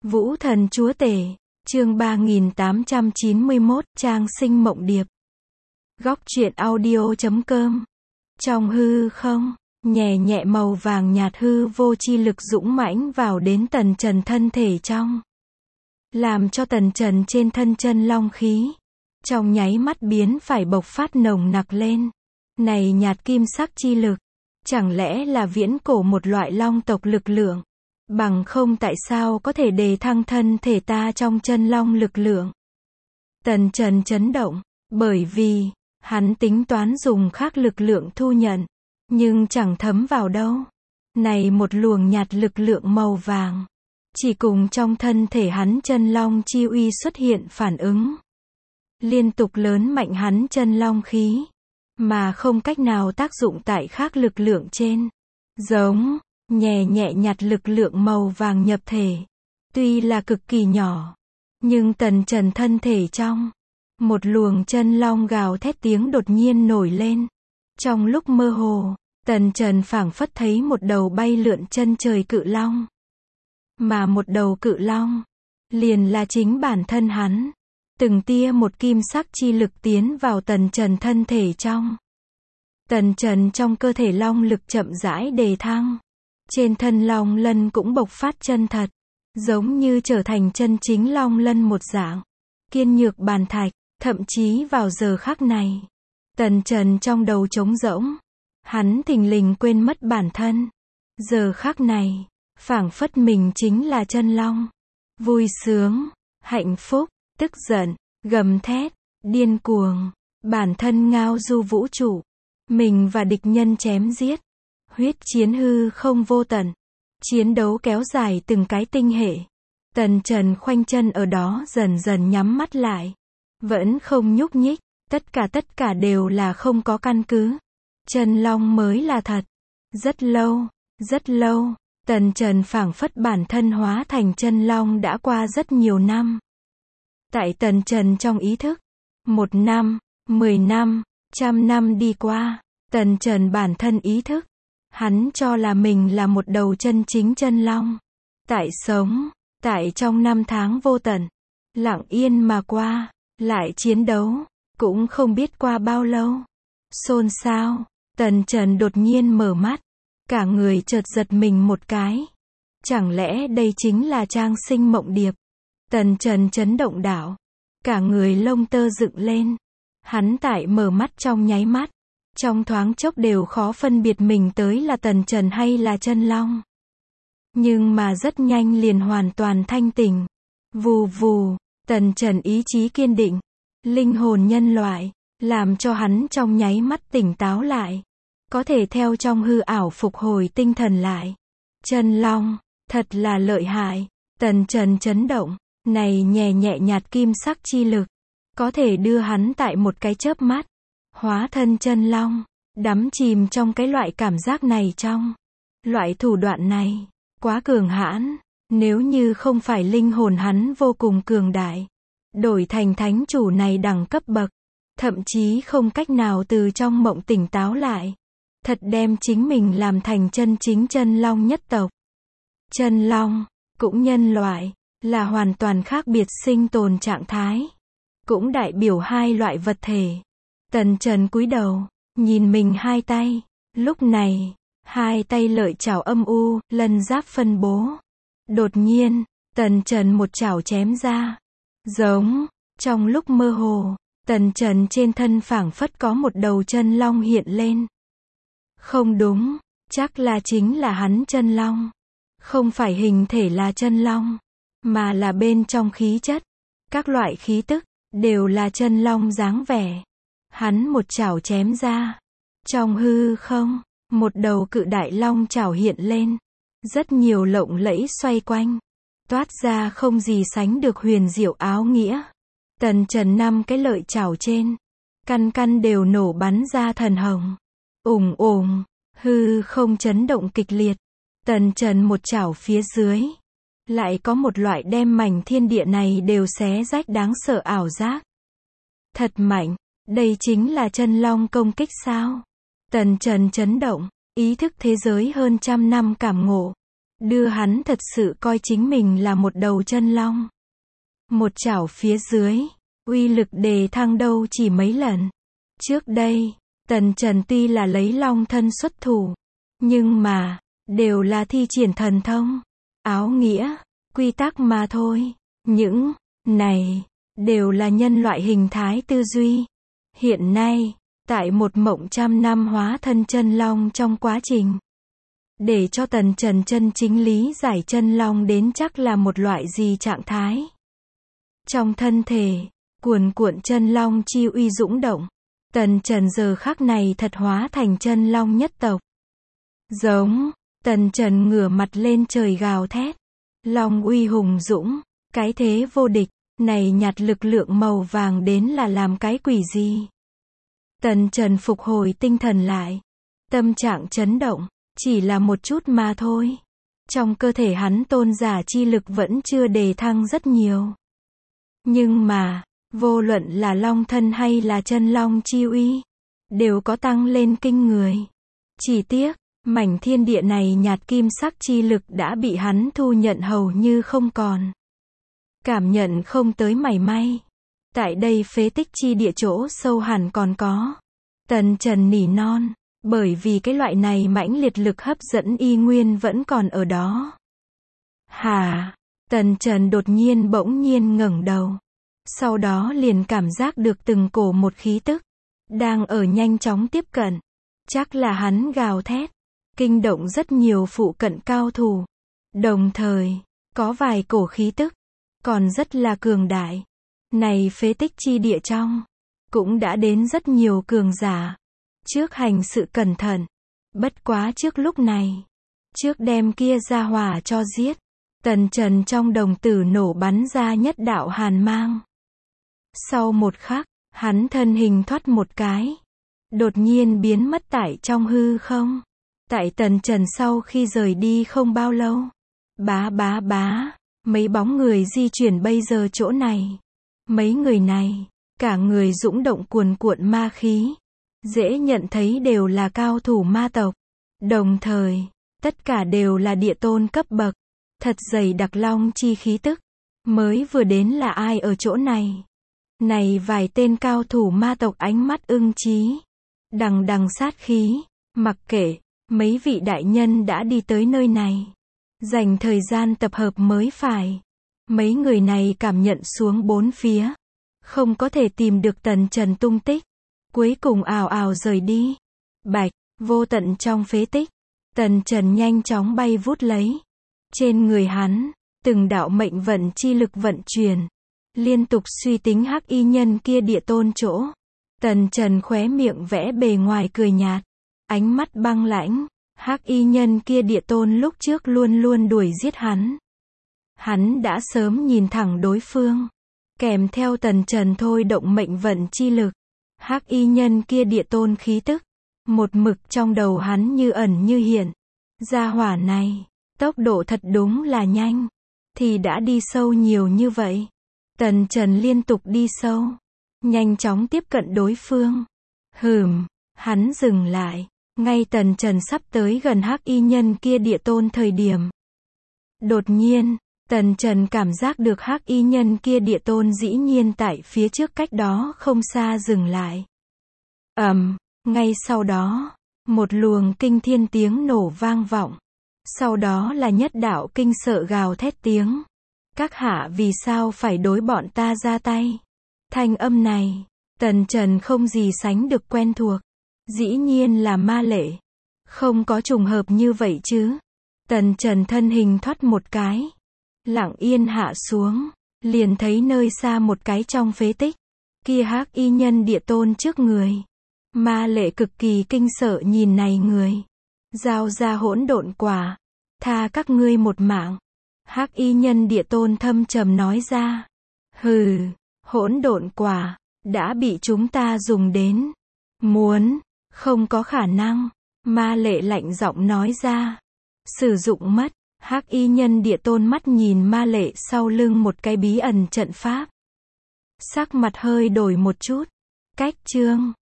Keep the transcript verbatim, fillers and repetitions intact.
Vũ Thần Chúa Tể, chương ba nghìn tám trăm chín mươi mốt, Trang Sinh Mộng Điệp. Góc truyện audio chấm com. Trong hư không, nhẹ nhẹ màu vàng nhạt hư vô chi lực dũng mãnh vào đến Tần Trần thân thể trong. Làm cho Tần Trần trên thân chân long khí, trong nháy mắt biến phải bộc phát nồng nặc lên. Này nhạt kim sắc chi lực, chẳng lẽ là viễn cổ một loại long tộc lực lượng? Bằng không tại sao có thể đề thăng thân thể ta trong chân long lực lượng? Tần Trần chấn động, bởi vì, hắn tính toán dùng khác lực lượng thu nhận, nhưng chẳng thấm vào đâu. Này một luồng nhạt lực lượng màu vàng, chỉ cùng trong thân thể hắn chân long chi uy xuất hiện phản ứng. Liên tục lớn mạnh hắn chân long khí, mà không cách nào tác dụng tại khác lực lượng trên. Giống, nhẹ nhẹ nhạt lực lượng màu vàng nhập thể. Tuy là cực kỳ nhỏ, nhưng Tần Trần thân thể trong, một luồng chân long gào thét tiếng đột nhiên nổi lên. Trong lúc mơ hồ, Tần Trần phảng phất thấy một đầu bay lượn chân trời cự long. Mà một đầu cự long, liền là chính bản thân hắn. Từng tia một kim sắc chi lực tiến vào Tần Trần thân thể trong. Tần Trần trong cơ thể long lực chậm rãi đề thăng. Trên thân long lân cũng bộc phát chân thật, giống như trở thành chân chính long lân một dạng. Kiên nhược bàn thạch, thậm chí vào giờ khắc này, Tần Trần trong đầu trống rỗng. Hắn thình lình quên mất bản thân. Giờ khắc này, phảng phất mình chính là chân long. Vui sướng, hạnh phúc, tức giận, gầm thét, điên cuồng, bản thân ngao du vũ trụ. Mình và địch nhân chém giết. Huyết chiến hư không vô tận. Chiến đấu kéo dài từng cái tinh hệ. Tần Trần khoanh chân ở đó dần dần nhắm mắt lại. Vẫn không nhúc nhích. Tất cả tất cả đều là không có căn cứ. Chân long mới là thật. Rất lâu, rất lâu, Tần Trần phảng phất bản thân hóa thành chân long đã qua rất nhiều năm. Tại Tần Trần trong ý thức, một năm, mười năm, trăm năm đi qua, Tần Trần bản thân ý thức, hắn cho là mình là một đầu chân chính chân long. Tại sống, tại trong năm tháng vô tận, lặng yên mà qua, lại chiến đấu, cũng không biết qua bao lâu. Xôn xao, Tần Trần đột nhiên mở mắt, cả người chợt giật mình một cái. Chẳng lẽ đây chính là Trang Sinh Mộng Điệp? Tần Trần chấn động đảo, cả người lông tơ dựng lên. Hắn tại mở mắt trong nháy mắt, trong thoáng chốc đều khó phân biệt mình tới là Tần Trần hay là chân long. Nhưng mà rất nhanh liền hoàn toàn thanh tỉnh. Vù vù, Tần Trần ý chí kiên định, linh hồn nhân loại, làm cho hắn trong nháy mắt tỉnh táo lại. Có thể theo trong hư ảo phục hồi tinh thần lại. Chân long, thật là lợi hại. Tần Trần chấn động, này nhẹ nhẹ nhạt kim sắc chi lực, có thể đưa hắn tại một cái chớp mắt, hóa thân chân long, đắm chìm trong cái loại cảm giác này trong. Loại thủ đoạn này, quá cường hãn, nếu như không phải linh hồn hắn vô cùng cường đại, đổi thành thánh chủ này đẳng cấp bậc, thậm chí không cách nào từ trong mộng tỉnh táo lại. Thật đem chính mình làm thành chân chính chân long nhất tộc. Chân long, cũng nhân loại, là hoàn toàn khác biệt sinh tồn trạng thái. Cũng đại biểu hai loại vật thể. Tần Trần cúi đầu, nhìn mình hai tay. Lúc này, hai tay lợi chảo âm u, lân giáp phân bố. Đột nhiên, Tần Trần một chảo chém ra. Giống, trong lúc mơ hồ, Tần Trần trên thân phảng phất có một đầu chân long hiện lên. Không đúng, chắc là chính là hắn chân long. Không phải hình thể là chân long, mà là bên trong khí chất. Các loại khí tức, đều là chân long dáng vẻ. Hắn một chảo chém ra. Trong hư không, một đầu cự đại long chảo hiện lên. Rất nhiều lộng lẫy xoay quanh. Toát ra không gì sánh được huyền diệu áo nghĩa. Tần Trần năm cái lợi chảo trên, căn căn đều nổ bắn ra thần hồng. Ùng ùng, hư không chấn động kịch liệt. Tần Trần một chảo phía dưới, lại có một loại đem mảnh thiên địa này đều xé rách đáng sợ ảo giác. Thật mạnh, đây chính là chân long công kích sao? Tần Trần chấn động, ý thức thế giới hơn trăm năm cảm ngộ. đưa hắn thật sự coi chính mình là một đầu chân long. Một chảo phía dưới, uy lực đề thăng đâu chỉ mấy lần. Trước đây, Tần Trần tuy là lấy long thân xuất thủ, nhưng mà, đều là thi triển thần thông, áo nghĩa, quy tắc mà thôi. Những này, đều là nhân loại hình thái tư duy. Hiện nay, tại một mộng trăm năm hóa thân chân long trong quá trình, để cho Tần Trần chân chính lý giải chân long đến chắc là một loại gì trạng thái. Trong thân thể, cuồn cuộn chân long chi uy dũng động. Tần Trần giờ khắc này thật hóa thành chân long nhất tộc. Giống, Tần Trần ngửa mặt lên trời gào thét. Long uy hùng dũng, cái thế vô địch, này nhặt lực lượng màu vàng đến là làm cái quỷ gì? Tần Trần phục hồi tinh thần lại. Tâm trạng chấn động, chỉ là một chút mà thôi. Trong cơ thể hắn tôn giả chi lực vẫn chưa đề thăng rất nhiều. Nhưng mà, vô luận là long thân hay là chân long chi uy, đều có tăng lên kinh người. Chỉ tiếc, mảnh thiên địa này nhạt kim sắc chi lực đã bị hắn thu nhận hầu như không còn. Cảm nhận không tới mảy may. Tại đây phế tích chi địa chỗ sâu hẳn còn có. Tần Trần nỉ non, bởi vì cái loại này mãnh liệt lực hấp dẫn y nguyên vẫn còn ở đó. Hả? Tần Trần đột nhiên bỗng nhiên ngẩng đầu. Sau đó liền cảm giác được từng cổ một khí tức, đang ở nhanh chóng tiếp cận. Chắc là hắn gào thét, kinh động rất nhiều phụ cận cao thủ. Đồng thời, có vài cổ khí tức, còn rất là cường đại. Này phế tích chi địa trong, cũng đã đến rất nhiều cường giả. Trước hành sự cẩn thận. Bất quá trước lúc này, trước đem kia ra hỏa cho giết. Tần Trần trong đồng tử nổ bắn ra nhất đạo hàn mang. Sau một khắc, hắn thân hình thoát một cái, đột nhiên biến mất tại trong hư không. Tại Tần Trần sau khi rời đi không bao lâu, bá bá bá, mấy bóng người di chuyển bây giờ chỗ này. Mấy người này, cả người dũng động cuồn cuộn ma khí, dễ nhận thấy đều là cao thủ ma tộc. Đồng thời, tất cả đều là địa tôn cấp bậc, thật dày đặc long chi khí tức. Mới vừa đến là ai ở chỗ này? Này vài tên cao thủ ma tộc ánh mắt ưng chí, đằng đằng sát khí, mặc kệ, mấy vị đại nhân đã đi tới nơi này, dành thời gian tập hợp mới phải. Mấy người này cảm nhận xuống bốn phía, không có thể tìm được Tần Trần tung tích, cuối cùng ào ào rời đi. Bạch, vô tận trong phế tích, Tần Trần nhanh chóng bay vút lấy. Trên người hắn, từng đạo mệnh vận chi lực vận chuyển, liên tục suy tính hắc y nhân kia địa tôn chỗ. Tần Trần khóe miệng vẽ bề ngoài cười nhạt, ánh mắt băng lãnh. Hắc y nhân kia địa tôn lúc trước luôn luôn đuổi giết hắn. Hắn đã sớm nhìn thẳng đối phương, kèm theo Tần Trần thôi động mệnh vận chi lực. Hắc y nhân kia địa tôn khí tức, một mực trong đầu hắn như ẩn như hiện. Gia hỏa này, tốc độ thật đúng là nhanh, thì đã đi sâu nhiều như vậy. Tần Trần liên tục đi sâu, nhanh chóng tiếp cận đối phương. Hừm, hắn dừng lại, ngay Tần Trần sắp tới gần hắc y nhân kia địa tôn thời điểm. Đột nhiên, Tần Trần cảm giác được hắc y nhân kia địa tôn dĩ nhiên tại phía trước cách đó không xa dừng lại. Ầm, ngay sau đó, một luồng kinh thiên tiếng nổ vang vọng. Sau đó là nhất đạo kinh sợ gào thét tiếng. Các hạ vì sao phải đối bọn ta ra tay? Thanh âm này, Tần Trần không gì sánh được quen thuộc. Dĩ nhiên là Ma Lệ. Không có trùng hợp như vậy chứ. Tần Trần thân hình thoát một cái, lặng yên hạ xuống, liền thấy nơi xa một cái trong phế tích, kia hắc y nhân địa tôn trước người. Ma Lệ cực kỳ kinh sợ nhìn này người. Giao ra hỗn độn quả, tha các ngươi một mạng. Hắc y nhân địa tôn thâm trầm nói ra. Hừ, hỗn độn quả, đã bị chúng ta dùng đến. Muốn, không có khả năng. Ma Lệ lạnh giọng nói ra. Sử dụng mất. Hắc y nhân địa tôn mắt nhìn Ma Lệ sau lưng một cái bí ẩn trận pháp. Sắc mặt hơi đổi một chút. Cách chương